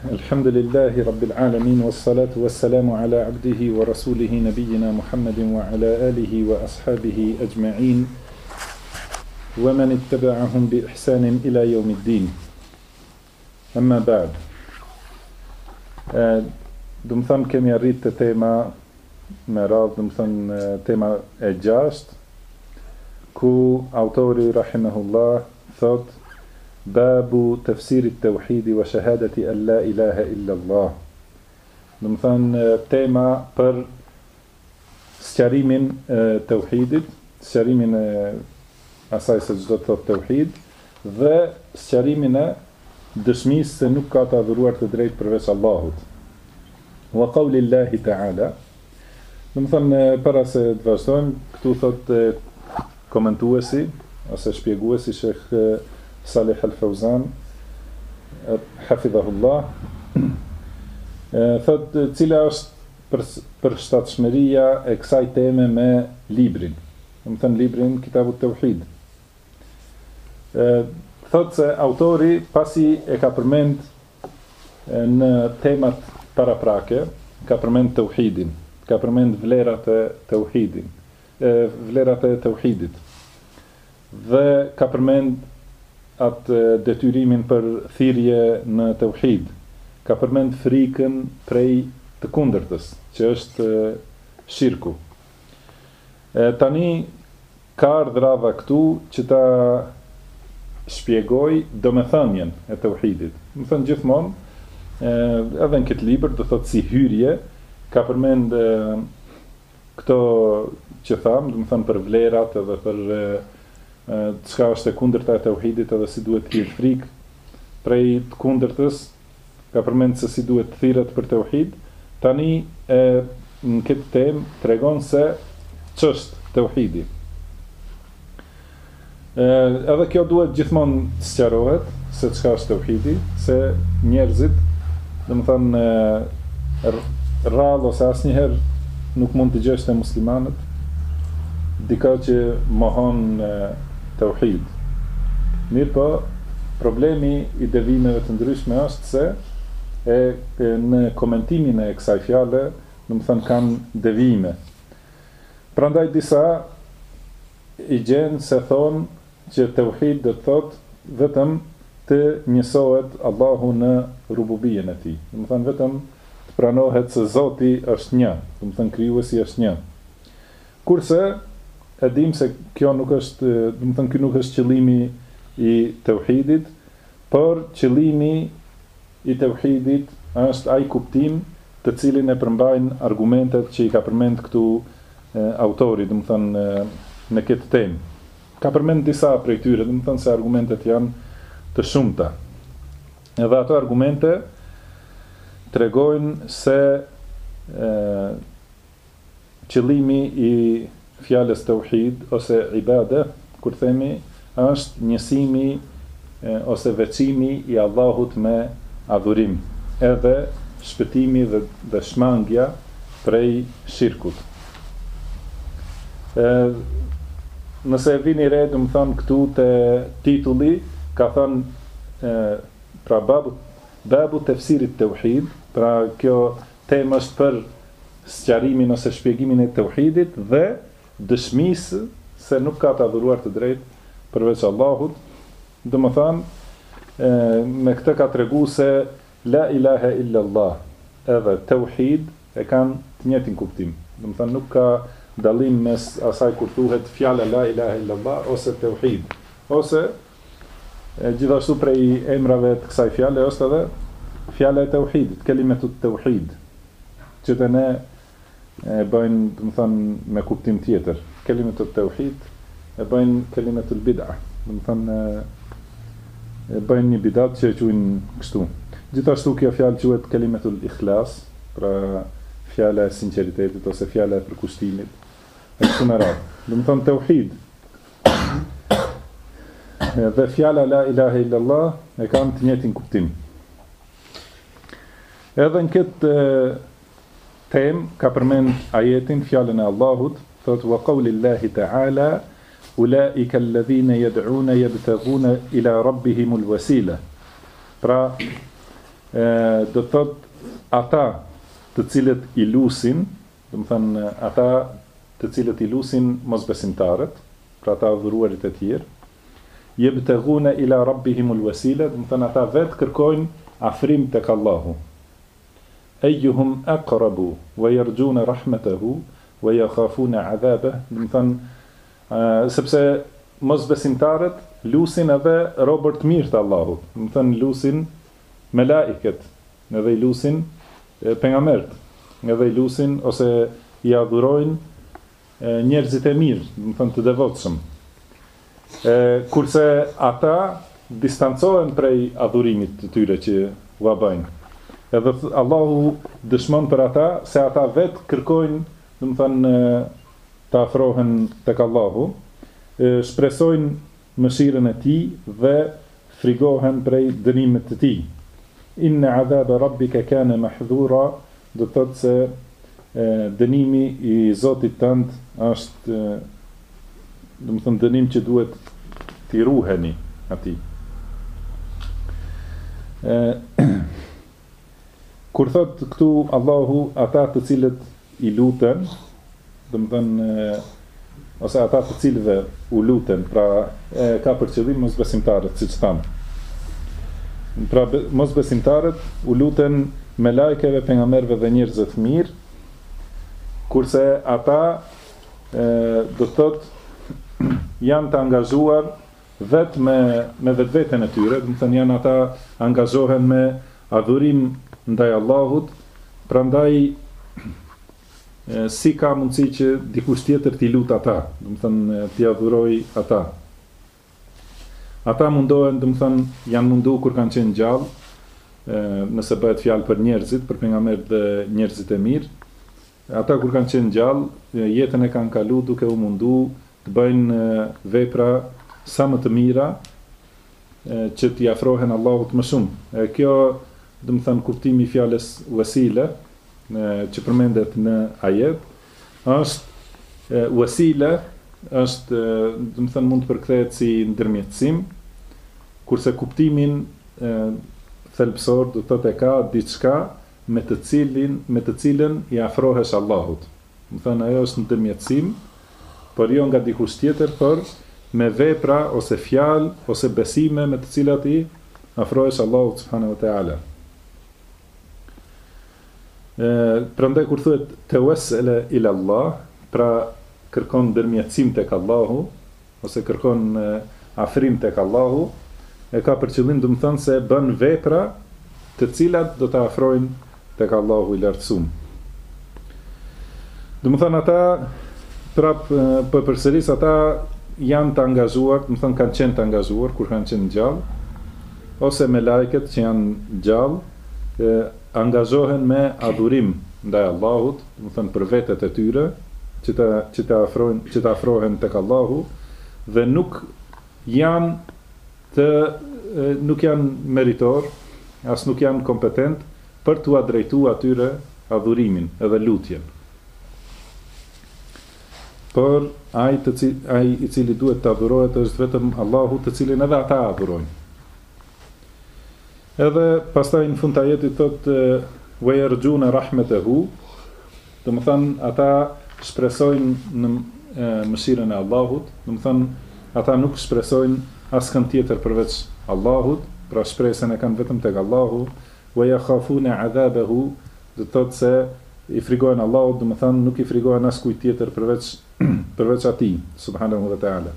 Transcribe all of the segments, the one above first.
الحمد لله رب العالمين والصلاة والسلام على عبده ورسوله نبينا محمد وعلى آله وأصحابه أجمعين ومن اتبعهم بإحسان إلى يوم الدين أما بعد دم ثم كم يريد تيما مراد دم ثم تيما الجاشت كو أوتوري رحمه الله ثوت باب تفسير التوحيد وشهادة أن لا إله إلا الله نمثان تيما پر سجاريمين توحيد سجاريمين أساس جدت التوحيد ذا سجاريمين دشميس سنكاتا ذروار تدريد برفش الله وقول الله تعالى نمثان براس دفاجدون كتو ثوت كومنتوسي أسا شبيقوسي شيخ صالح الفوزان حفظه الله thot cila është përshtatshmëria e kësaj teme me librin, do të thënë librin Kitabut Tauhid. Thot se autori pasi e ka përmend në temat paraprake, ka përmend tauhidin, ka përmend vlerat e tauhidin, vlerat e tauhidit. Dhe ka përmend atë detyrimin për thirrje në tauhid, ka përmend frikën prej të kundërtës, që është shirku. Tani ka ardhur radha këtu që ta shpjegoj domethënien e tauhidit. Do të thënë gjithmonë, edhe në këtë libër do thotë si hyrje, ka përmend këto që tham, do të thënë për vlerat edhe për çka është e kundërta e tauhidit edhe si duhet të jetë frikë prej të kundërtës, ka përmend se si duhet të thirret për tauhid. Tani në këtë temë tregon se ç'është tauhidi. Edhe kjo duhet gjithmonë të sqarohet se çka është tauhidi, se njerëzit, domethënë rrallë ose asnjëherë nuk mund të gjesh te muslimanët dika që mohon tauhid. Mirë po, problemi i devimeve të ndryshme është se në komentimin e kësaj fjale, do të thënë kanë devime. Prandaj disa i gjenë se thonë që tauhid do të thotë vetëm të njësohet Allahu në rububijen e tij. Do të thënë vetëm të pranohet se Zoti është një, do të thënë krijuesi është një. Kurse e dim se kjo nuk është, do të thënë ky nuk është qëllimi i tauhidit, por qëllimi i tauhidit është ai kuptim të cilin e përmbajnë argumentet që i ka përmend këtu autori, do të thënë në këtë temë. Ka përmend disa prej tyre, do të thënë se argumentet janë të shumta. Edhe ato argumente tregojnë se qëllimi i fjalës tauhid ose ibade, kur themi, është njësimi ose veçimi i Allahut me adhurim, edhe shpëtimi dhe shmangja prej shirkut. Nëse vini re, do të thon këtu te titulli, ka thënë pra babu tefsirit tauhid, pra kjo temë është për sqarimin ose shpjegimin e tauhidit dhe dëshmisë se nuk ka të adhuruar të drejtë përveç Allahut. Do të thënë me këtë ka tregu se la ilaha illa Allah edhe tauhid e kanë të njëjtin kuptim. Do të thënë nuk ka dallim mes asaj kur thuhet fjala la ilaha illa Allah ose tauhid. Ose gjithashtu prej emrave të kësaj fjale është edhe fjala e tauhidit, kelimatu tauhid, që të ne e bëjnë, do të thënë me kuptim tjetër. Kelimatu tauhid e bëjnë kelimatu bid'a, do të thënë e bëjnë një bidat që e quajnë kështu. Gjithashtu kjo fjalë quhet kelimatul ikhlas, pra fjala e sinqeritetit ose fjala e përkushtimit. E kështu me radhë. Do të thënë tauhid dhe fjala la ilaha illa Allah e kanë të njëjtin kuptim. Edhe në këtë temë ka përmend ajetin, fjalën e Allahut, thotë wa qaulillahi ta'ala ulaika alladhina yad'una yabtaghuna ila rabbihimul wasila. Pra do thot ata të cilët i lusin, do të thënë ata të cilët i lusin mosbesimtarët, pra ata adhuruarit e tjerë, yebtaghuna ila rabbihimul wasila, do të thënë ata vetë kërkojnë afrim tek Allahu. Ayyuhum aqrabu wa yarjuna rahmatahu wa yakhafuna adhabah, do të thënë sepse mosbesimtarët lusin edhe robërt të mirë të Allahut, do të thënë lusin melaiket, edhe i lusin pejgamberët, edhe i lusin ose i adhurojnë njerëzit e mirë, do të thënë të devotshëm. Kurse ata distancohen prej adhurimit të tyre që ua bëjnë. Edhe Allahu dëshmon për ata se ata vetë kërkojnë, do të thënë të afrohen tek Allahu, shpresojnë mëshirën e tij dhe frigohen prej dënimit të tij. Inna adhaba rabbika kana mahdhura, do të thotë se dënimi i Zotit tënd është, do të thënë dënim që duhet t'i ruheni atij. Kur thot këtu Allahu ata të cilët i luten, do të thënë ose ata të cilëve u luten, pra ka për qëllim mosbesimtarët, siç thamë. Pra mosbesimtarët u luten me lajkeve, pejgamberëve dhe njerëzve të mirë, kurse ata do të thotë janë të angazhuar vetë me vetveten e tyre, do të thënë janë ata angazhohen me adhurim ndaj Allahut, prandaj si ka mundësi që dikush tjetër t'i lut ata, do të thënë t'i adhuroj ata. Ata mundohen, do të thënë, janë mundu kur kanë qenë gjallë, nëse bëhet fjalë për njerëzit, për pejgamberët dhe njerëzit e mirë. Ata kur kanë qenë gjallë, jetën e kanë kalu duke u mundu të bëjnë vepra sa më të mira, që t'i afrohen Allahut më shumë. Kjo, do të thënë, kuptimi i fjalës wasile, që përmendet në ajet, është wasile, është, do të thënë, mund të përkthehet si ndërmjetësim, kurse kuptimin thelbësor do të thotë ka diçka me të cilën i afrohesh Allahut. Do të thënë ajo është ndërmjetësim, por jo nga dikush tjetër, por me vepra ose fjalë ose besime me të cilat i afrohesh Allahut subhanahu wa taala. Prandaj kur thuhet tawassala ila Allah, pra kërkon ndërmjetësim tek Allahu, ose kërkon afrim tek Allahu, e ka për qëllim, do të thënë se bën vepra të cilat do të afrojnë tek Allahu i lartësuar. Do të thënë ata për përsëris ata janë të angazhuar, do të thënë kanë qenë të angazhuar kur kanë qenë gjallë, ose me lajket që janë gjallë, angazhohen me adhurim ndaj Allahut, do të thënë për vetet e tyre, që të afrohen tek Allahu, dhe nuk janë meritor, as nuk janë kompetent për t'u drejtuar atyre adhurimin edhe lutjen. Por ai i cili duhet të adhurohet është vetëm Allahu, të cilin edhe ata adhurojnë. Edhe pastaj në fund të ajetit thotë wa yarjuna rahmatahu, do të thënë ata shpresojnë në mëshirën e Allahut, do të thënë ata nuk shpresojnë askën tjetër përveç Allahut, pra shpresën e kanë vetëm tek Allahu, wa yakhafuna adhabahu, do të thotë se i frigojnë Allahut, do të thënë nuk i frigojnë askujt tjetër përveç atij subhanahu wa taala.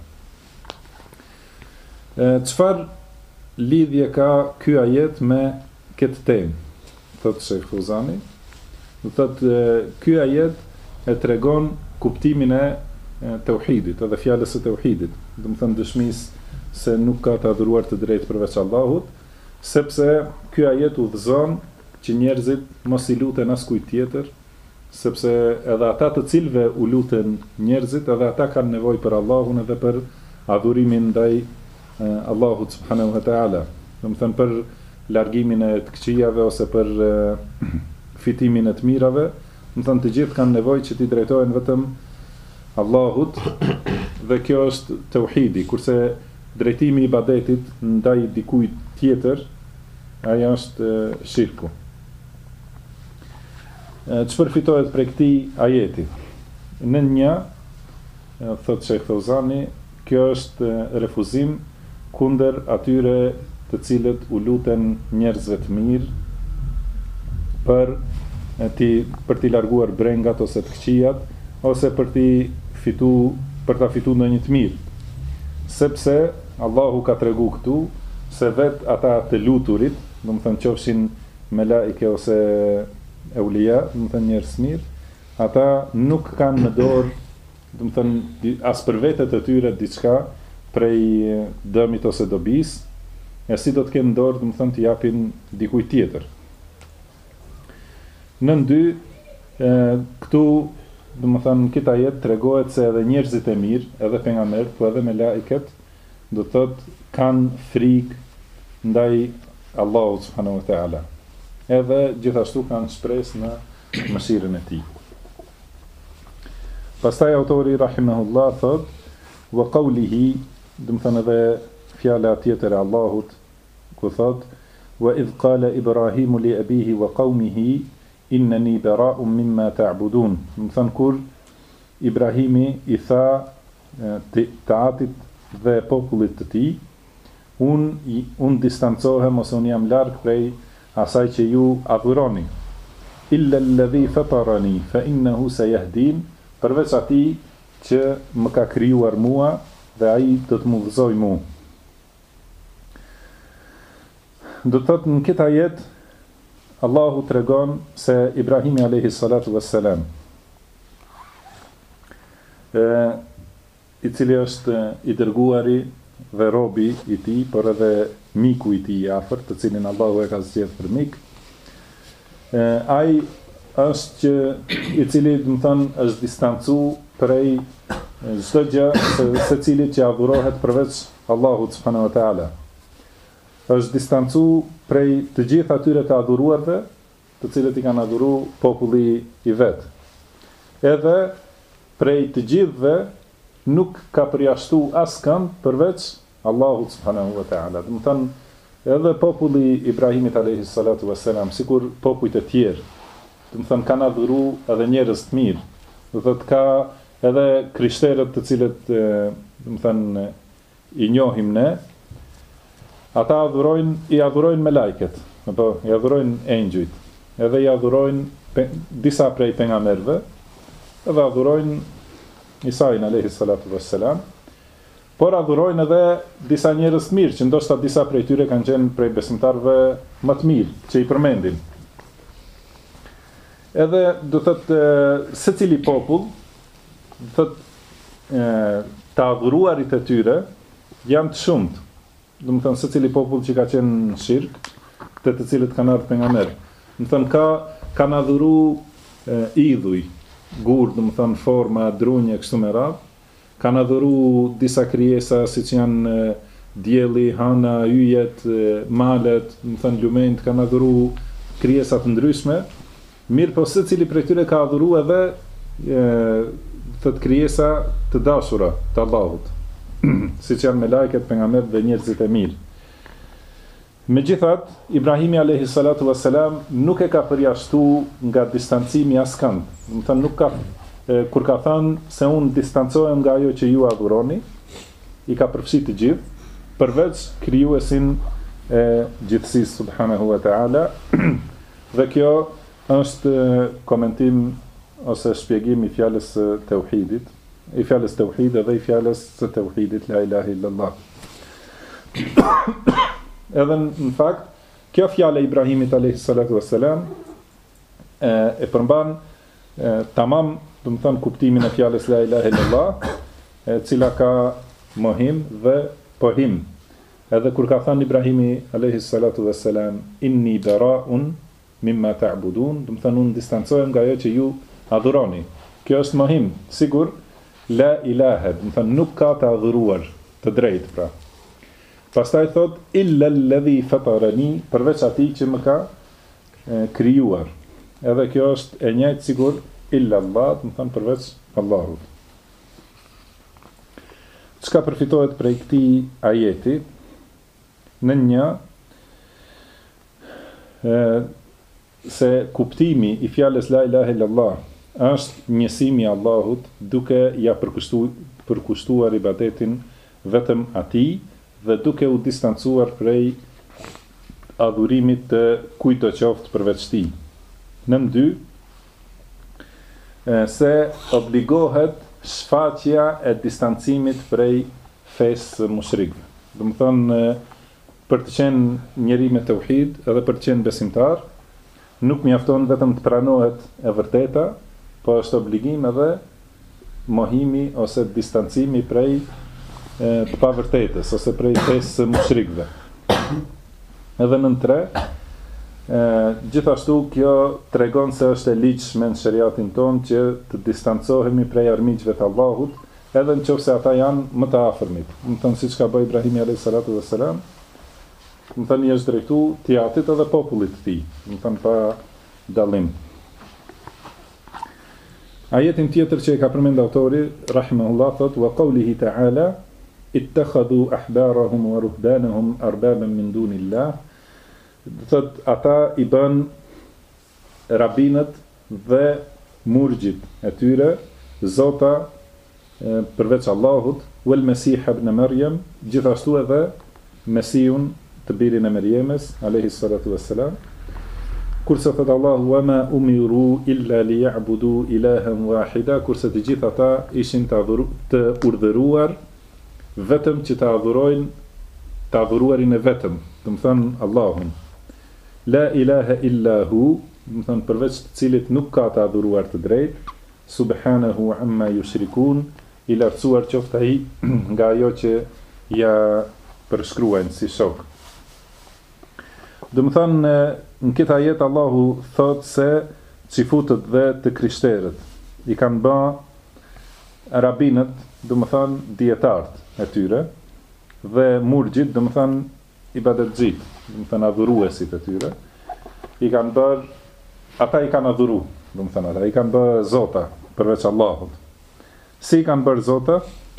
Çfarë lidhje ka ky ajet me këtë temë? Thotë Sheikh Fuzani, do thotë ky ajet e tregon kuptimin e tauhidit, edhe fjalës së tauhidit, do të thënë dëshmisë se nuk ka të adhuruar të drejtë përveç Allahut, sepse ky ajet udhëzon që njerëzit mos i luten askujt tjetër, sepse edhe ata të cilëve u luten njerëzit, edhe ata kanë nevojë për Allahun edhe për adhurimin ndaj Allahut subhanahu wa taala, do të thënë për largimin e të këqijave ose për fitimin e të mirave, do të thënë të gjithë kanë nevojë që t'i drejtohen vetëm Allahut, dhe kjo është tauhidi, kurse drejtimi i ibadetit ndaj dikujt tjetër ajo është shirku. Që përfitohet prej këtij ajeti? Në një, thot Sheikh Fauzani, kjo është refuzim kundër atyre të cilët u luten njerëzve të mirë për t'i larguar brengat ose të këqijat, ose për ta fitu ndonjë të mirë. Sepse Allahu ka tregu këtu se vet ata të luturit, do të thënë qofshin melaike ose eulia, do të thënë njerëz mirë, ata nuk kanë në dorë, do të thënë as për vete të tyre diçka prej dëmit ose dobis, e si do të kenë në dorë, do të thënë të japin dikujt tjetër. Në dy, këtu, do të thënë kita jetë tregohet se edhe njerëzit e mirë, edhe pejgamberët, po edhe melaiket, do të thotë kanë frikë ndaj Allahut subhanahu wa taala. Edhe gjithashtu kanë shpresë në mëshirën e tij. Pastaj autori rahimahullah thot: "Wa qawlihi", do të thënë edhe fjala tjetër e Allahut, ku thot: "Wa idh qala Ibrahimu li abihi wa qawmihi innani bara'un mimma ta'budun." Do të thënë kur Ibrahimi i tha të atit dhe popullit të tij, unë distancohem ose unë jam larg prej asaj që ju adhuroni. Illa alladhi fatarani fa innahu sayahdin, përveç atij që më ka krijuar mua dhe ai do të më udhëzoj mua. Do të thotë në këtë ajet Allahu tregon se Ibrahimi alayhi salatu wassalam, i cili është i dërguari dhe robi i tij, por edhe miku i tij i afërt, të cilin Allahu e ka zgjedhur për mik. Ai është që i cili, do të thonë, është distancu prej çdo gjë, secilit që adhurohet përveç Allahut subhanahu wa taala. Është distancu prej të gjithë atyre të adhuruarve, të cilët i kanë adhuruar populli i vet. Edhe prej të gjithëve nuk ka përjashtu askënd përveç Allahut subhanahu wa taala. Do të thonë, edhe populli Ibrahimit alayhi salatu wassalam, sikur popujt e tjerë, do të thonë kanë adhuruar edhe njerëz të mirë. Do thotë ka edhe krishterët të cilët, do të thonë, i njohim ne, ata i adhurojnë me lajket, apo i adhurojnë engjujt, edhe i adhurojnë disa prej pejgamberëve, edhe adhurojnë Isain alayhi salatu wassalam, por adhurojnë edhe disa njerëz të mirë, që ndoshta disa prej tyre kanë qenë prej besimtarëve më të mirë, që i përmendin. Edhe do thotë secili popull, do thotë të adhuruarit e tyre janë të shumtë. Do të thonë secili popull që ka qenë në shirk, të cilët kanë ardhur pejgamber. Do të thonë kanë adhuruar idhuj, gur, do të thonë forma, drunje kështu me radhë, kanë adhuruar disa krijesa siç janë dielli, hana, yjet, malet, do të thonë lumenjt, kanë adhuruar krijesa të ndryshme. Mirë, po secili prej tyre ka adhuruar edhe të krijesa të dashura të Allahut, siç janë melajket, pejgamberët dhe njerëzit e mirë. Megjithatë, Ibrahimi alayhi salatu wassalam nuk e ka përjashtu nga distancimi askënd. Do të thënë nuk ka, kur ka thënë se unë distancohem nga ajo që ju adhuroni, i ka përfshirë të gjithë, përveç krijuesin e gjithësisë subhanahu wa taala. Dhe kjo është komentim ose shpjegim i fjalës së tauhidit, i fjalës tauhid dhe i fjalës së tauhidit la ilaha illallah. Edhe në fakt, kjo fjala e Ibrahimit alayhi salatu wassalam e përmban tamam, do të thënë kuptimin e fjalës la ilaha illallah, e cila ka mohim dhe pohim. Edhe kur ka thënë Ibrahimi alayhi salatu wassalam inni bara'un mimma ta'budun, do të thënë unë distancohem nga ajo që ju adhuroni. Kjo është mohim, sigur la ilaha, do të thënë nuk ka të adhuruar të drejtë pra. Pastaj thot illa alladhi fatarani, përveç atij që më ka krijuar. Edhe kjo është e njëjtë sigur illa Allah, do të thënë përveç Allahut. Çka përfitohet prej këtij ajeti? Në një, se kuptimi i fjalës la ilaha illallah është njësimi i Allahut duke ja përkushtuar ibadetin vetëm atij dhe duke u distancuar prej adhurimit të kujt do qoftë përveç tij. Nën 2 se obligohet shfaqja e distancimit prej fesë mushrikëve. Do të thonë për të qenë njeri me tauhid edhe për të qenë besimtar, nuk mjafton vetëm të pranohet e vërteta, po është obligim edhe mohimi ose distancimi prej të pavërtetës ose prej fesë mushrikëve. Edhe nën 3, gjithashtu kjo tregon se është e ligjshme në shariatin tonë që të distancohemi prej armiqve të Allahut, edhe nëse ata janë më të afërmit. Do të thonë siç ka bëj Ibrahimi alayhis salatu wassalam, do të thonë i është drejtu Tiatit edhe popullit të tij, do të thonë pa dallim. Ajetin tjetër që e ka përmend autori rahimahullah thot wa qawlihi ta'ala ittakhadhu ahbarahum wa ruhbanahum arbaban min dunillah. Thot ata i bën rabinët dhe murgjit e tyre zota përveç Allahut, wal Mesih ibn Maryam, gjithashtu edhe Mesihun të birin e Merjemes alayhi salatu wassalam. Kurse thot Allahu wa ma umiru illa liya'budu ilahan wahida, kurse të gjithë ata ishin të urdhëruar vetëm që të adhurojnë të adhuruarin e vetëm, do të thonë Allahun. La ilaha illa hu, do të thonë përveç të cilit nuk ka të adhuruar të drejtë, subhanahu amma yushrikun, i lartësuar qoftë ai nga ajo që ja përshkruajnë si shok. Do të thonë në këtë ajet Allahu thot se çifutët dhe të krishterët i kanë bë rabinët, do të thonë dietarët e tyre, dhe murgjit, do të thonë ibadetxhit, do të thonë adhuruesit e tyre, i kanë bërë, ata i kanë adhuru, do të thonë ata i kanë bërë zota përveç Allahut. Si i kanë bërë zota?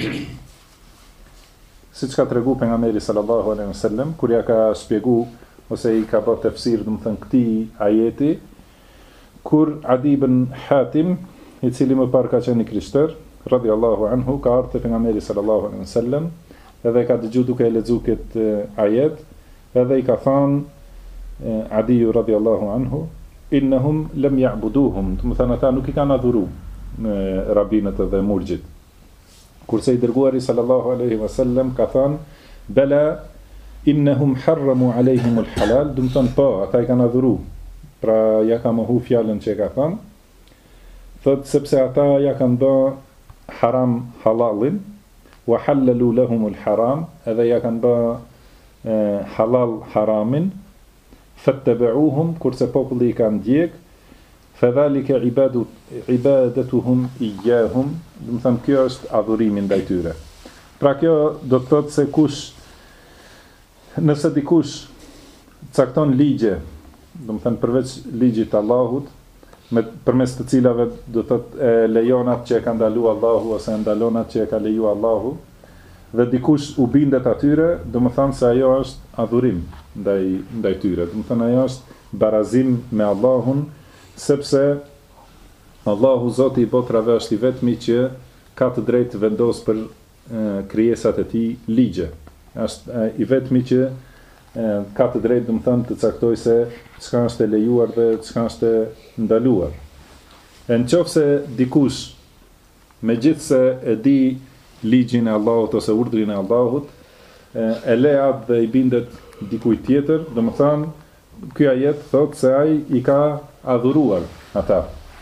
Siç ka tregu pejgamberi sallallahu alaihi wasallam kur ja ka shpjegu ose i ka bërë tefsir, do të thonë këtij ajeti, kur Adi ibn Hatim, i cili më parë ka qenë krishter, radhiyallahu anhu, ka ardhur te pejgamberi sallallahu alaihi wasallam, edhe ka dëgjuar duke e lexuar këtë ajet, edhe i ka thënë Adiu radhiyallahu anhu, innahum lam ya'buduhum, do të thonë ata nuk i kanë adhuru rabinët dhe murgjit. Kurse i dërguari sallallahu alaihi wasallam ka thënë bela innahum harramu alaihim alhalal, do të thonë po, ata i kanë adhuru. Pra ja ka mohu fjalën që ka thënë, thot sepse ata ja kanë bë haram halalin, wa halalu lahum alharam, edhe ja kanë bë halal haramin, fattabi'uhum, kurse populli i kanë ndjek, fadhalika ibadetuhum iyahum, do të thonë kjo është adhurimi ndaj tyre. Pra kjo do të thotë se kush, nëse dikush cakton ligje, do të thonë përveç ligjit të Allahut, përmes të cilave do të thotë lejon atë që e ka ndaluar Allahu ose ndalon atë që e ka lejuar Allahu, dhe dikush u bindet atyre, do të thonë se ajo është adhurim ndaj tyre. Do të thonë ajo është barazim me Allahun, sepse Allahu Zoti i botrave është i vetmi që ka të drejtë të vendos për krijesat e tij ligje. Është i vetmi që ka të drejtë, do të thonë, të caktojë se çka është e lejuar dhe çka është e ndaluar. Nëse dikush megjithse e di ligjin e Allahut ose urdhrin e Allahut, e le atë dhe i bindet dikujt tjetër, do të thonë ky ajet thotë se ai i ka adhuruar ata.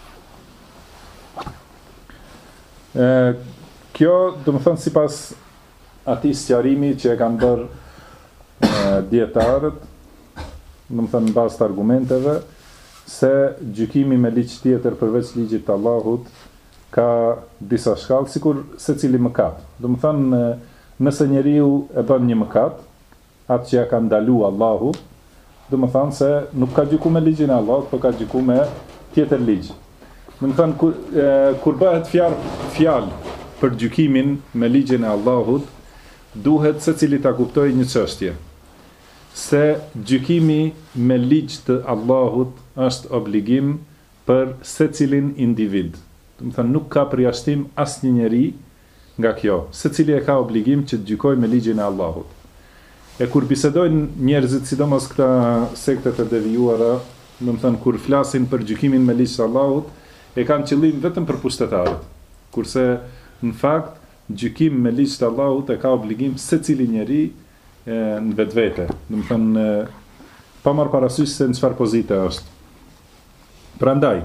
Kjo, do të thonë, sipas atij sqarimi që e kanë bërë dietarët, do të thonë në bazë të argumenteve, se gjykimi me ligj tjetër përveç ligjit të Allahut ka disa shkallë, sikur secili mëkat. Do të thonë, nëse njeriu e bën një mëkat, atë që ja ka ndaluar Allahu, do të thonë se nuk ka gjykuar me ligjin e Allahut, por ka gjykuar me tjetër ligj. Do të thonë kur bëhet fjalë për gjykimin me ligjin e Allahut, duhet secili ta kuptojë një çështje. se gjykimi me ligj të Allahut është obligim për secilin individ. Do të thënë nuk ka përjashtim asnjë njeri nga kjo. Secili e ka obligim që të gjykojë me ligjin e Allahut. E kur bisedojnë njerëzit, sidomos këta sektet e devijuara, do të thënë kur flasin për gjykimin me ligj të Allahut, e kanë qëllim vetëm për pushtetarët. Kurse në fakt gjykim me ligj të Allahut e ka obligim secili njeri në vetvete. Do të thënë pa marrë parasysh se në çfarë pozite është. Prandaj,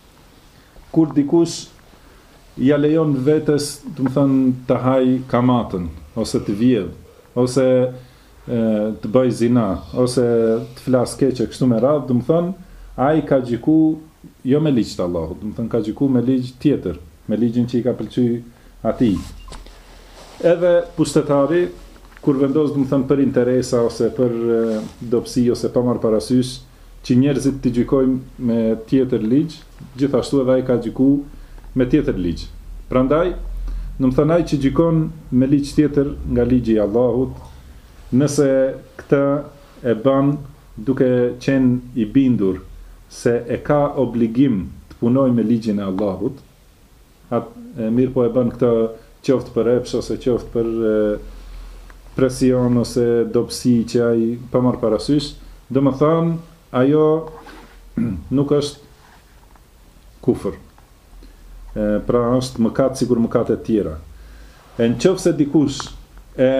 kur dikush ja lejon vetes, do të thënë të haj kamatën, ose të vjedh, ose të bëj zina, ose të flas keqe kështu me radhë, do të thënë ai ka gjyku jo me ligj të Allahut, do të thënë ka gjyku me ligj tjetër, me ligjin që i ka pëlqyer atij. Edhe pushtetari kur vendos, do të thënë për interesa ose për dobësi ose pa marrë parasysh që njerëzit të gjykojnë me tjetër ligj, gjithashtu edhe ai ka gjyku me tjetër ligj. Prandaj, do të thënë ai që gjykon me ligj tjetër nga ligji i Allahut, nëse këtë e bën duke qenë i bindur se e ka obligim të punojë me ligjin e Allahut, mirë po e bën këtë qoftë për epsh ose qoftë për presion ose dobësi që ai pa marrë parasysh, do të thënë ajo nuk është kufër. Pra është mëkat sikur mëkatet tjera. E nëse dikush e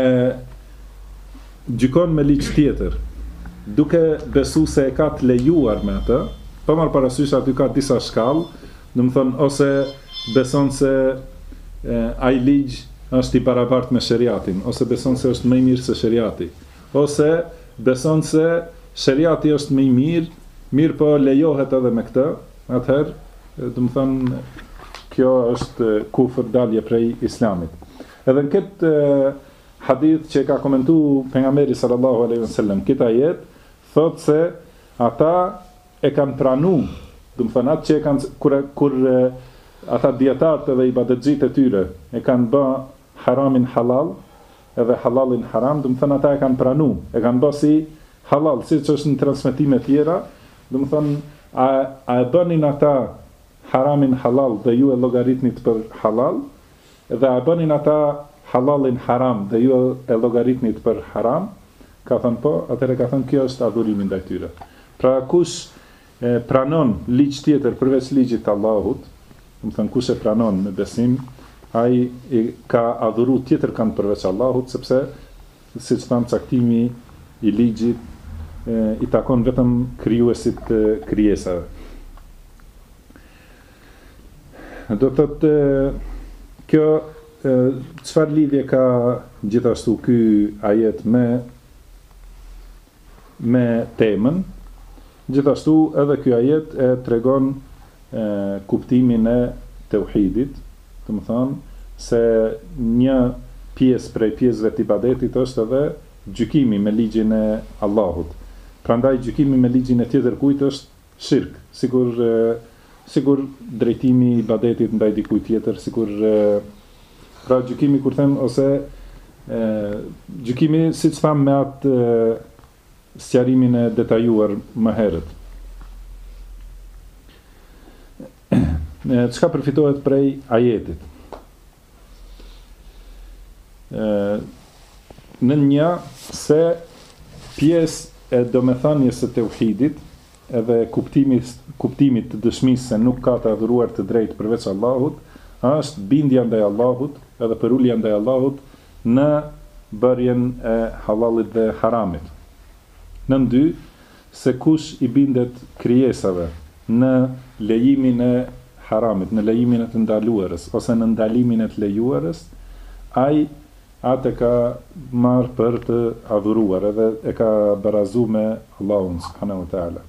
gjykon me ligj tjetër, duke besu se e ka të lejuar me atë, pa marrë parasysh aty ka disa shkallë, do të thënë ose beson se ai ligj është i barabartë me shariatin, ose beson se është më i mirë se shariati, ose beson se shariati është më i mirë po lejohet edhe me këtë, atëherë, do të thënë kjo është kufër, dalje prej islamit. Edhe në këtë hadith që ka komentuar pejgamberi sallallahu alaihi wasallam, këtë ajet thotë se ata e kanë pranuar, do të thënë atë që e kanë kur ata dietarët edhe ibadetxhit e tyre e kanë bë haramin halal edhe halalin haram, do të thënë ata e kanë pranuar, e kanë bë si halal, siç është në transmetime tjera, do të thënë a e bënin ata haramin halal dhe ju e llogaritnit për halal, dhe a bënin ata halalin haram dhe ju e llogaritnit për haram, ka thënë po, atëherë ka thënë kjo është adhurimi ndaj tyre. Pra kush pranon ligj tjetër përveç ligjit të Allahut, do të thënë kush e pranon me besim, ai ka adhuru tjetër kanë përveç Allahut, sepse siç tham caktimi i ligjit i takon vetëm krijuesit të krijesave. Do të thotë kjo çfarë lidhje ka gjithashtu ky ajet me temën? Gjithashtu edhe ky ajet e tregon kuptimin e tauhidit, do të thonë se një pjesë prej pjesëve të ibadetit është edhe gjykimi me ligjin e Allahut. Prandaj gjykimi me ligjin e tjetër kujt është shirk, sigur drejtimi i ibadetit ndaj dikujt tjetër, sigur pra gjykimi kur them ose gjykimi siç tham me atë sqarimin e detajuar më herët. Çka përfitohet prej ajetit? Në një se pjesë e domethënies së tauhidit edhe kuptimit të dëshmisë se nuk ka të adhuruar të drejtë përveç Allahut, është bindja ndaj Allahut edhe përulja ndaj Allahut në bërjen e halalit dhe haramit. Nën dy, se kush i bindet krijesave në lejimin e haramit, në lejimin e të ndaluarës, ose në ndalimin e të lejuarës, ai atë ka marrë për të adhuruar edhe e ka barazu me Allahun subhanahu wa taala.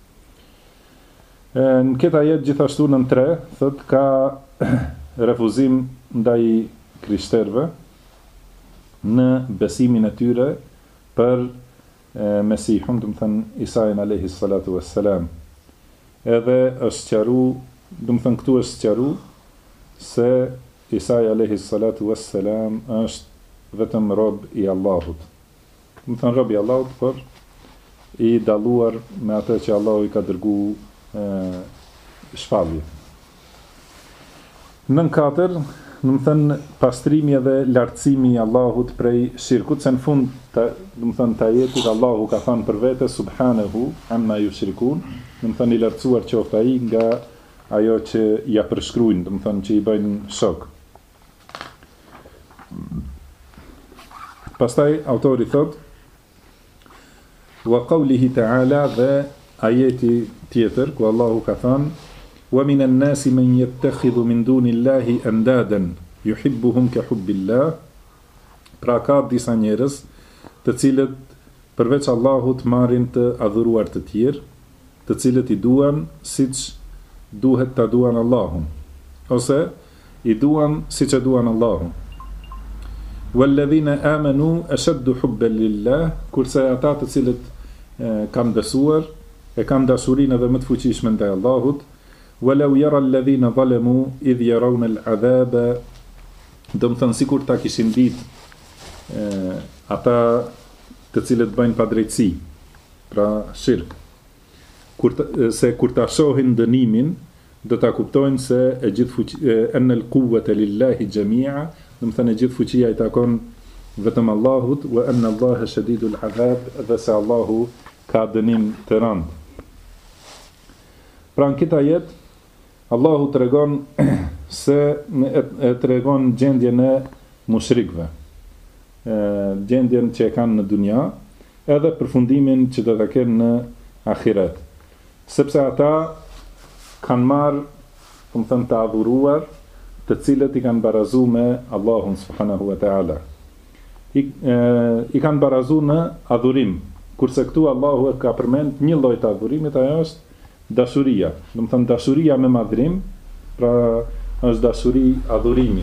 Në këtë ajet gjithashtu në 3 thot ka refuzim ndaj krishterëve në besimin e tyre për Mesihun, do të thënë Isain alayhi salatu wassalam. Edhe është sqaru, do të thënë këtu është sqaru se Isai alayhi salatu wassalam është vetëm rob i Allahut. Do të thënë rob i Allahut, por i dalluar me atë që Allahu i ka dërgu shpallje. Nën 4, do të thënë pastrimi edhe lartësimi i Allahut prej shirkut, se në fund do të thënë të ajetit Allahu ka thënë për vete subhanahu amma yushrikun, do të thënë i lartësuar qoftë ai nga ajo që ja përshkruajnë, do të thënë që i bëjnë shok. Pastaj autori thot wa qawlihi ta'ala, dhe ajeti tjetër ku Allahu ka thënë wa minan nasi man yattakhidhu min dunillahi andadan yuhibbuhum ka hubbillah, pra ka disa njerëz të cilët përveç Allahut marrin të adhuruar të tjerë, të cilët i duan siç duhet ta duan Allahun, ose i duan siç e duan Allahun. Walladhina amanu ashaddu hubban lillah, kurse ata të cilët kanë besuar e kanë dashurinë edhe më të fuqishme ndaj Allahut. Walau yara alladhina zalamu idh yarawna al'adhaba, do të thënë sikur ta kishin ditë ata të cilët bëjnë padrejtësi, pra shirk, kur ta shohin dënimin, do ta kuptojnë se e gjithë anna al-quwwata lillahi jami'a, do të thënë e gjithë fuqia i takon vetëm Allahut, wa anna Allaha shadidul adhab, dhe se Allahu ka dënim të rëndë. Pra në këtë ajet Allahu tregon se tregon gjendjen e mushrikëve, gjendjen që e kanë në dunja, edhe përfundimin që do ta kenë në ahiret. Sepse ata kanë marrë, do të thënë, të adhuruar, të cilët i kanë barazu me Allahun subhanahu wa ta'ala. I kanë barazu në adhurim, kurse këtu Allahu e ka përmend një lloj të adhurimit, ajo është dashuria. Do të thënë dashuria me madhrim, pra është dashuri adhurimi.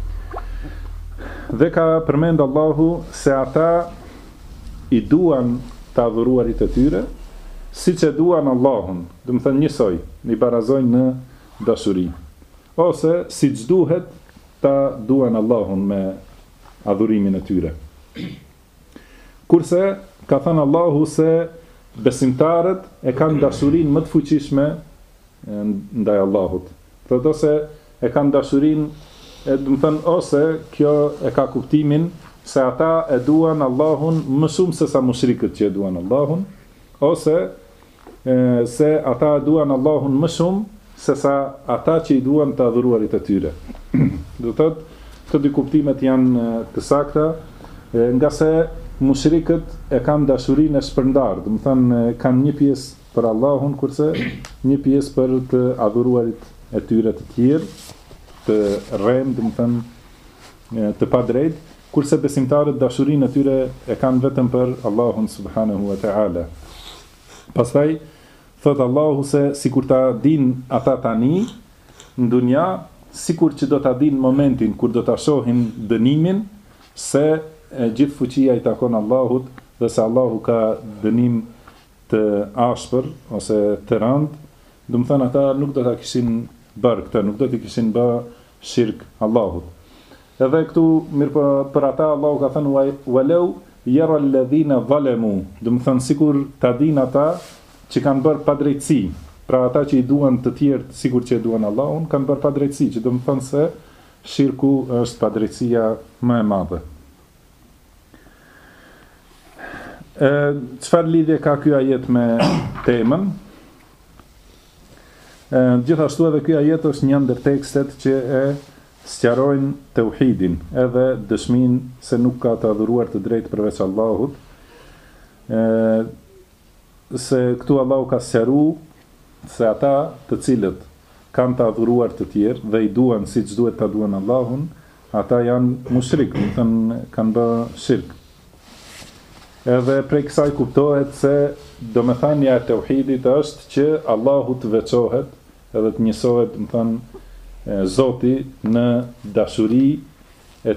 Dhe ka përmend Allahu se ata i duan të adhuruarit e tyre, siç e duan Allahun, do të thënë njësoj, i barazojnë në dashuri. Ose siç duhet ta duan Allahun me adhurimin e tyre. Kurse ka thënë Allahu se besimtarët e kanë dashurinë më të fuqishme ndaj Allahut. Thotë ose e kanë dashurinë, do të thënë, ose kjo e ka kuptimin se ata e duan Allahun më shumë se sa mushrikët që e duan Allahun, ose se ata e duan Allahun më shumë se sa ata që i duan të adhuruarit e tyre. Do thotë, këto dy kuptimet janë të sakta, nga se mushrikët e kanë dashurinë e shpërndarë, do të thënë kanë një pjesë për Allahun, kurse një pjesë për të adhuruarit e tyre të tjerë, të rrem, do të thënë të padrejt, kurse besimtarët dashurinë e tyre e kanë vetëm për Allahun subhanahu wa ta'ala. Pastaj thot Allahu se sikur ta din ata tani në dunja, sikur që do ta din momentin kur do ta shohin dënimin, se gjithë fuqia i takon Allahut, dhe se Allahu ka dënim të ashpër ose të rënd, do të thënë ata nuk do ta kishin bërë këtë, nuk do të kishin bërë shirk Allahut. Edhe këtu mirë për ata Allahu ka thënë walau yara alladhina zalamu, do të thënë sikur ta din ata që kanë bërë padrejtësi, pra ata që i duan të tjerë sikur që e duan Allahun, kanë bërë padrejtësi, që do të thënë se shirku është padrejtësia më e madhe. Çfarë lidhje ka ky ajet me temën? Gjithashtu edhe ky ajet është një ndër tekstet që e sqarojnë tauhidin, edhe dëshminë se nuk ka të adhuruar të drejtë përveç Allahut. Se këtu Allahu ka sqaruar se ata të cilët kanë të adhuruar të tjerë dhe i duan siç duhet ta duan Allahun, ata janë mushrik, do të thënë kanë bërë shirk. Edhe prej kësaj kuptohet se domethënia e tauhidit është që Allahu të veçohet edhe të njësohet, do të thënë, Zoti në dashuri e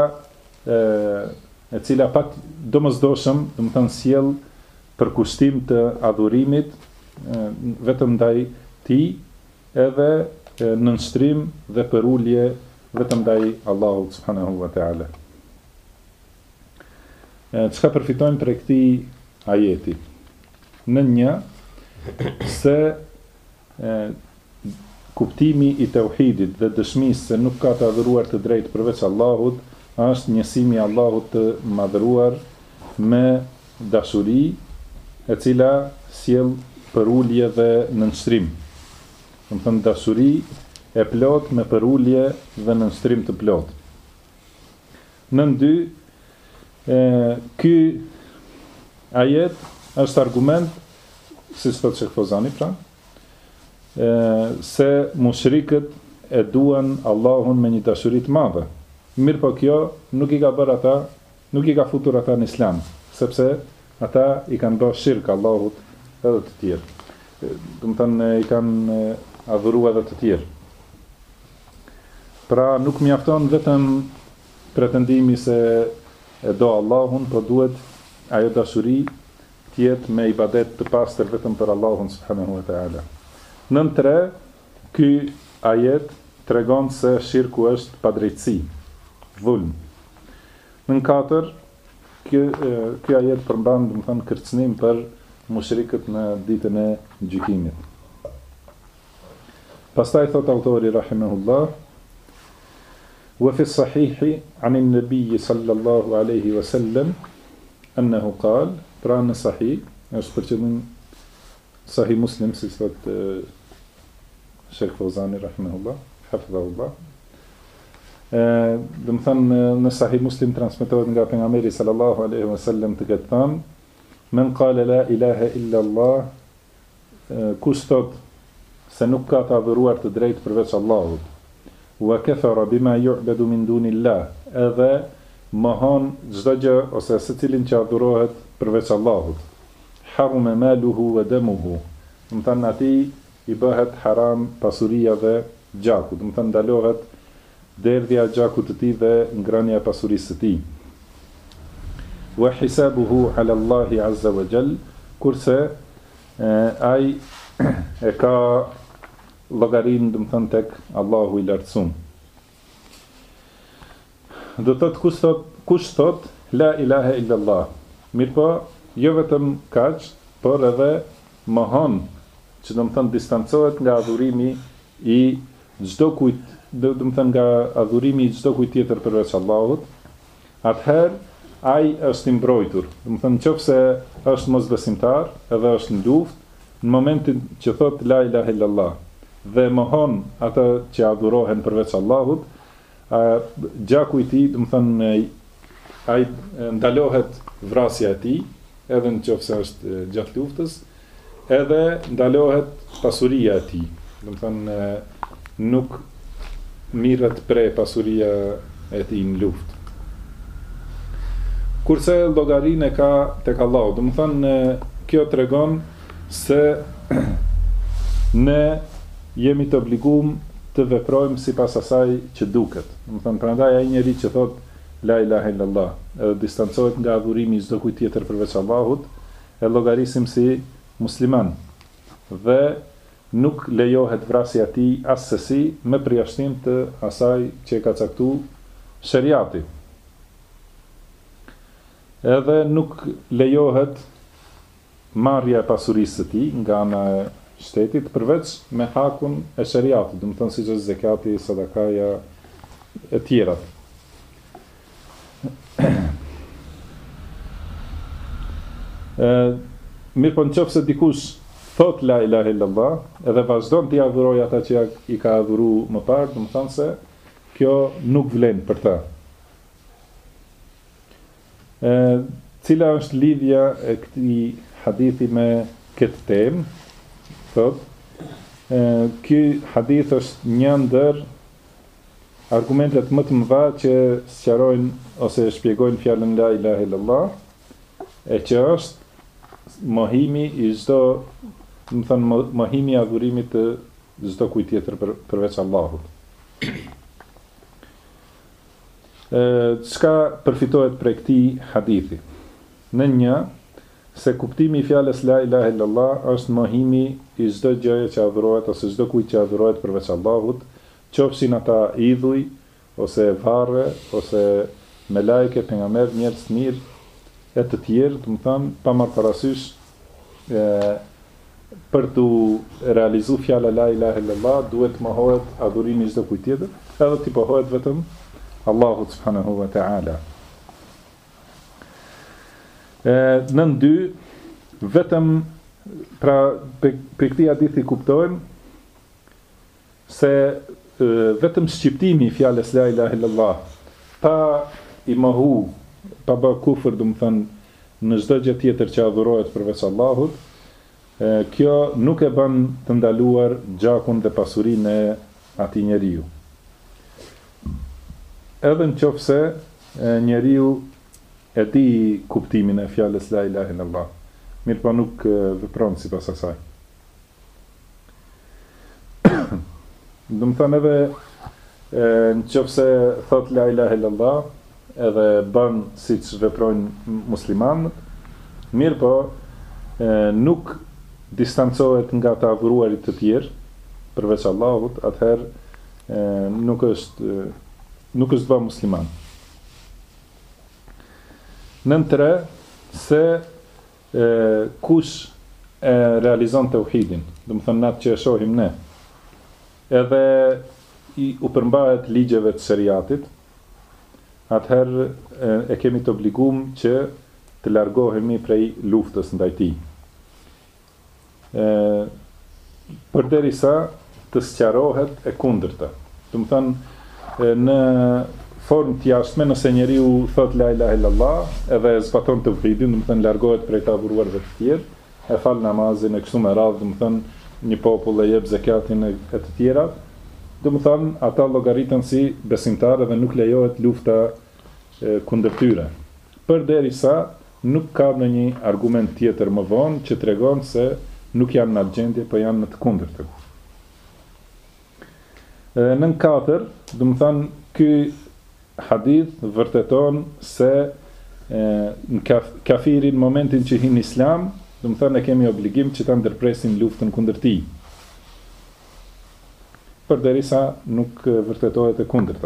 cila pak domosdoshëm, do të thënë, sjell përkushtim të adhurimit vetëm ndaj tij, edhe në nënshtrim dhe për ulje vetëm ndaj Allahut subhanahu wa ta'ala. Çka përfitojmë prej këtij ajeti? në një se kuptimi i tauhidit dhe dëshmisë se nuk ka të adhuruar të drejtë përveç Allahut është njësimi i Allahut të madhëruar me dashuri e cila sjell përulje dhe nënshtrim. Do të thënë dashuri e plot me përulje dhe nënshtrim të plot. Nën dy, ky ajet është argument, si thot Sheikh Fozani, pra, se mushrikët e duan Allahun me një dashuri të madhe. Mirë po kjo nuk i ka bërë ata, nuk i ka futur ata në Islam, sepse ata i kanë bërë shirk Allahut edhe të tjerë. Do të thënë i kanë adhuruar edhe të tjerë. Pra nuk mjafton vetëm pretendimi se e do Allahun, por duhet ajo dashuri të jetë me ibadet të pastër vetëm për Allahun subhanahu wa taala. Nën 3, ky ajet tregon se shirku është padrejtësi, dhulm. Nën 4, ky ajet përmban, do të thënë, kërcënim për mushrikët në ditën e gjykimit. Pastaj thot autori rahimahullah: "Wa fi as-sahih 'an an-nabiy sallallahu alayhi wa sallam annahu qala", pra në sahih, është për qëllim Sahih Muslim, si thot Sheikh Fawzani rahimahullah, hafidhahullah. Do të thënë në Sahih Muslim transmetohet nga pejgamberi sallallahu alaihi wasallam të ketë thënë: "Men qala la ilaha illa Allah", kush thot se nuk ka të adhuruar të drejtë përveç Allahut, "wa kafara bima yu'badu min dunillah", edhe mohon çdo gjë ose secilin që adhurohet përveç Allahut, "haruma maluhu wa damuhu", do të thënë atij i bëhet haram pasuria dhe gjaku, do të thënë ndalohet derdhja e gjakut të tij dhe ngrënia e pasurisë së tij. "Wa hisabuhu ala Allahi azza wa jall", kurse ai e ka llogarin, do të thënë tek Allahu i lartësuar. Do thot kush thot la ilaha illa Allah. Mirpo jo vetëm kaq, por edhe mohon, që do të thënë distancohet nga adhurimi i çdo kujt, do të thënë nga adhurimi i çdo kujt tjetër përveç Allahut, atëherë ai është i mbrojtur. Do të thënë nëse është mosbesimtar, edhe është në luftë, në momentin që thot la ilaha illallah dhe mohon atë që adhurohen përveç Allahut, gjaku i tij, do të thënë ai ndalohet vrasja e tij, edhe nëse është gjatë luftës, edhe ndalohet pasuria e tij. Do të thënë nuk mirret pre pasuria e tij në luftë. Kurse llogarinë e ka tek Allahu, do të thënë kjo tregon se ne jemi të obliguar të veprojmë sipas asaj që duket. Do të thënë prandaj ai njeriu që thot la ilaha illallah edhe distancohet nga adhurimi i çdo kujt tjetër përveç Allahut, e llogarisim si musliman dhe nuk lejohet vrasja e tij as sesi me përjashtim të asaj që ka caktuar shariati. Edhe nuk lejohet marrja e pasurisë së tij nga ana e shtetit përveç me hakun e shariatit, do të thënë siç është zakati, sadakaja e tjera. Mirë po nëse dikush thot la ilaha illallah edhe vazhdon të adhurojë ata që i ka adhuruar më parë, do të thënë se kjo nuk vlen për ta. Cila është lidhja e këtij hadithi me këtë temë? Thot, ky hadith është një ndër argumentet më të mëdha që sqarojnë ose shpjegojnë fjalën la ilaha illallah, e që është mohimi i çdo, do të thënë mohimi i adhurimit të çdo kujt tjetër përveç Allahut. Çka përfitohet prej këtij hadithi? Në një, se kuptimi i fjalës la ilaha illallah është mohimi i çdo gjëje që adhurohet ose çdo kujt që adhurohet përveç Allahut, qofshin ata idhuj ose varre ose melajke, pejgamber, njerëz të mirë e të tjerë, do të thënë pa marrë parasysh për të realizu fjala la ilaha illallah duhet mohohet adhurimi çdo kujt tjetër, edhe të pohohet vetëm Allahu subhanahu wa ta'ala. Nën dy, vetëm pra për këtij hadithi kuptojmë se vetëm shqiptimi i fjalës la ilaha illallah pa i mohu, pa bë kufër, do të thënë në çdo gjë tjetër që adhurohet përveç Allahut, kjo nuk e bën të ndaluar gjakun dhe pasurinë e atij njeriu. Edhe nëse njeriu e di kuptimin e fjalës la ilaha illallah, mirë po nuk vepron sipas asaj. Do të thënë edhe nëse thot la ilaha illallah edhe bën siç veprojnë muslimanët, mirë po nuk distancohet nga të adhuruarit të tjerë përveç Allahut, atëherë nuk është bë musliman. Nën tre, se kush e realizon tauhidin, do të thënë atë që e shohim ne, edhe u përmbahet ligjeve të shariatit, atëherë e kemi të obligum që të largohemi prej luftës ndaj tij. Përderisa të sqarohet e kundërta. Do të thënë në formë të jashtme, nëse njeriu thot la ilaha illallah edhe zbaton tauhidin, do të thënë largohet prej të adhuruarve të tjerë, e fal namazin e kështu me radhë, do të thënë një popull e jep zakatin e të tjerat, do të thënë ata llogariten si besimtarë dhe nuk lejohet lufta kundër tyre. Përderisa nuk ka ndonjë argument tjetër më vonë që tregon se nuk janë në atë gjendje, po janë në të kundërtën. Nën katër, do të thënë ky hadith vërteton se në kafirin momentin që hin islam, do të thënë ne kemi obligim që ta ndërpresim luftën kundër tij. Përderisa nuk vërtetohet e kundërta.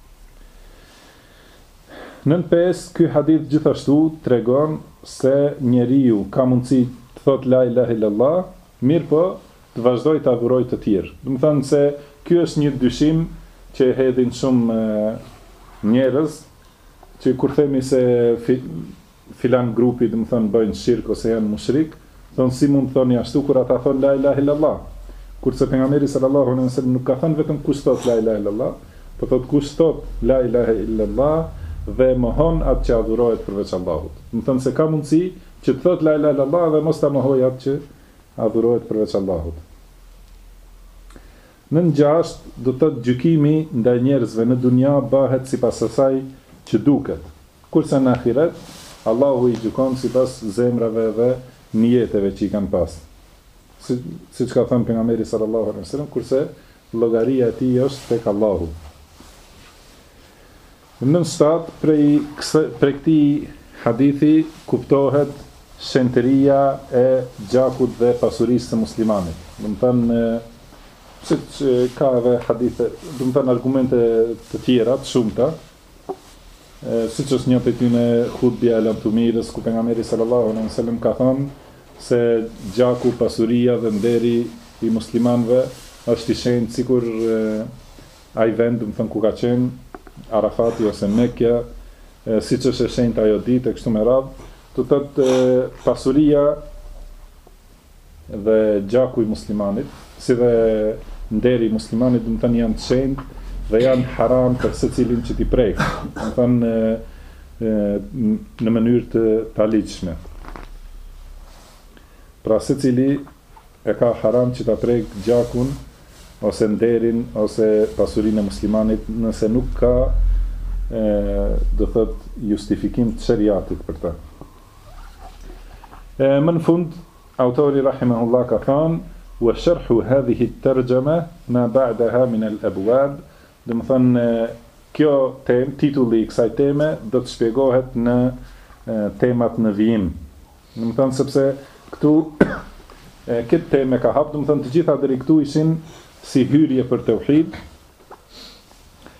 Nën 5, ky hadith gjithashtu tregon se njeriu ka mundësi të thot la ilaha illallah, mirë po të vazhdoj të adhurojë të tjerë. Do të thënë se ky është një dyshim që hedhin shumë njerëz, që kur themi se filan grupi, do të thënë bëjnë shirk ose janë mushrik, thonë si mund të thoni ashtu kur ata thonë la ilaha illallah. Kurse pejgamberi sallallahu alaihi wasallam nuk ka thënë vetëm kush thot la ilaha illallah, por thot kush thot la ilaha illallah dhe mohon atë që adhurohet përveç Allahut. Do të thënë se ka mundësi që të thot la ilaha illallah dhe mos ta mohoj atë që adhurohet përveç Allahut. Nën 6, do të thotë gjykimi ndaj njerëzve në dunja bëhet sipas asaj që duket. Kurse në ahiret Allahu i gjykon sipas zemrave dhe nijeteve që i kanë pas. Siç ka thënë pejgamberi sallallahu alaihi wasallam, kurse llogaria e tij është tek Allahu. Në 7, prej këtij hadithi kuptohet shenteria e gjakut dhe pasurisë së muslimanit. Do të thënë siç ka edhe hadithe, do të thënë argumente të tjera të shumta, siç është një prej tyre hutbja e lamtumirës, ku pejgamberi sallallahu alaihi wasallam ka thënë se gjaku, pasuria dhe nderi i muslimanëve është i shenjtë sikur ai vend, do të thënë ku ka qenë Arafati ose Mekja, siç është e shenjtë ajo ditë e kështu me radhë, do të thotë pasuria dhe gjaku i muslimanit, si dhe nderi i muslimanit, do të thënë janë të shenjtë dhe janë haram për secilin që t'i prek, do të thënë në mënyrë të paligjshme. Pra secili e ka haram që ta prek gjakun ose nderin ose pasurinë e muslimanit nëse nuk ka do thot justifikim të shariatit për ta. Më në fund autori rahimahullah ka thënë wa sharhu hadhihi at-tarjama ma ba'daha min al-abwab, do të thënë kjo titulli i kësaj teme do të shpjegohet në temat në vijim. Do të thënë sepse këtu këtë temë ka hap, do të thënë të gjitha deri këtu ishin si hyrje për tauhid,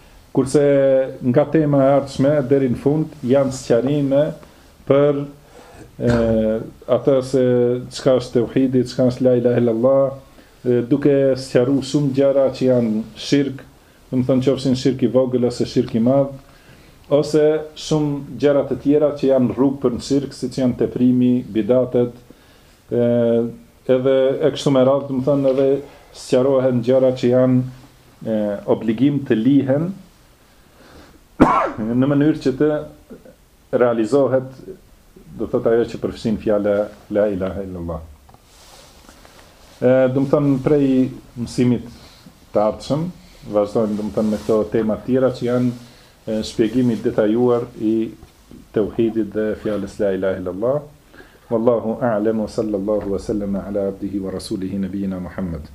kurse nga tema e ardhshme deri në fund janë sqarime për ata se çka është tauhidi, çka është la ilaha illallah, duke sqaruar shumë gjëra që janë shirk, do të thonë qofshin shirk i vogël ose shirk i madh, ose shumë gjëra të tjera që janë rrugë për në shirk, siç janë teprimi, bidatet, edhe e kështu me radhë, do të thonë edhe sqarohen gjëra që janë obligim të lihen në mënyrë që të realizohet, do thotë ajo që përfshin fjala la ilaha illallah. Do të thonë prej mësimit të ardhshëm, vazhdojmë do të thonë me këto tema të tjera që janë shpjegimi detajuar i tauhidit dhe fjalës la ilaha illallah. Wallahu a'lam wa sallallahu wa sallama ala abdihi wa rasulihi nabiyina Muhammad.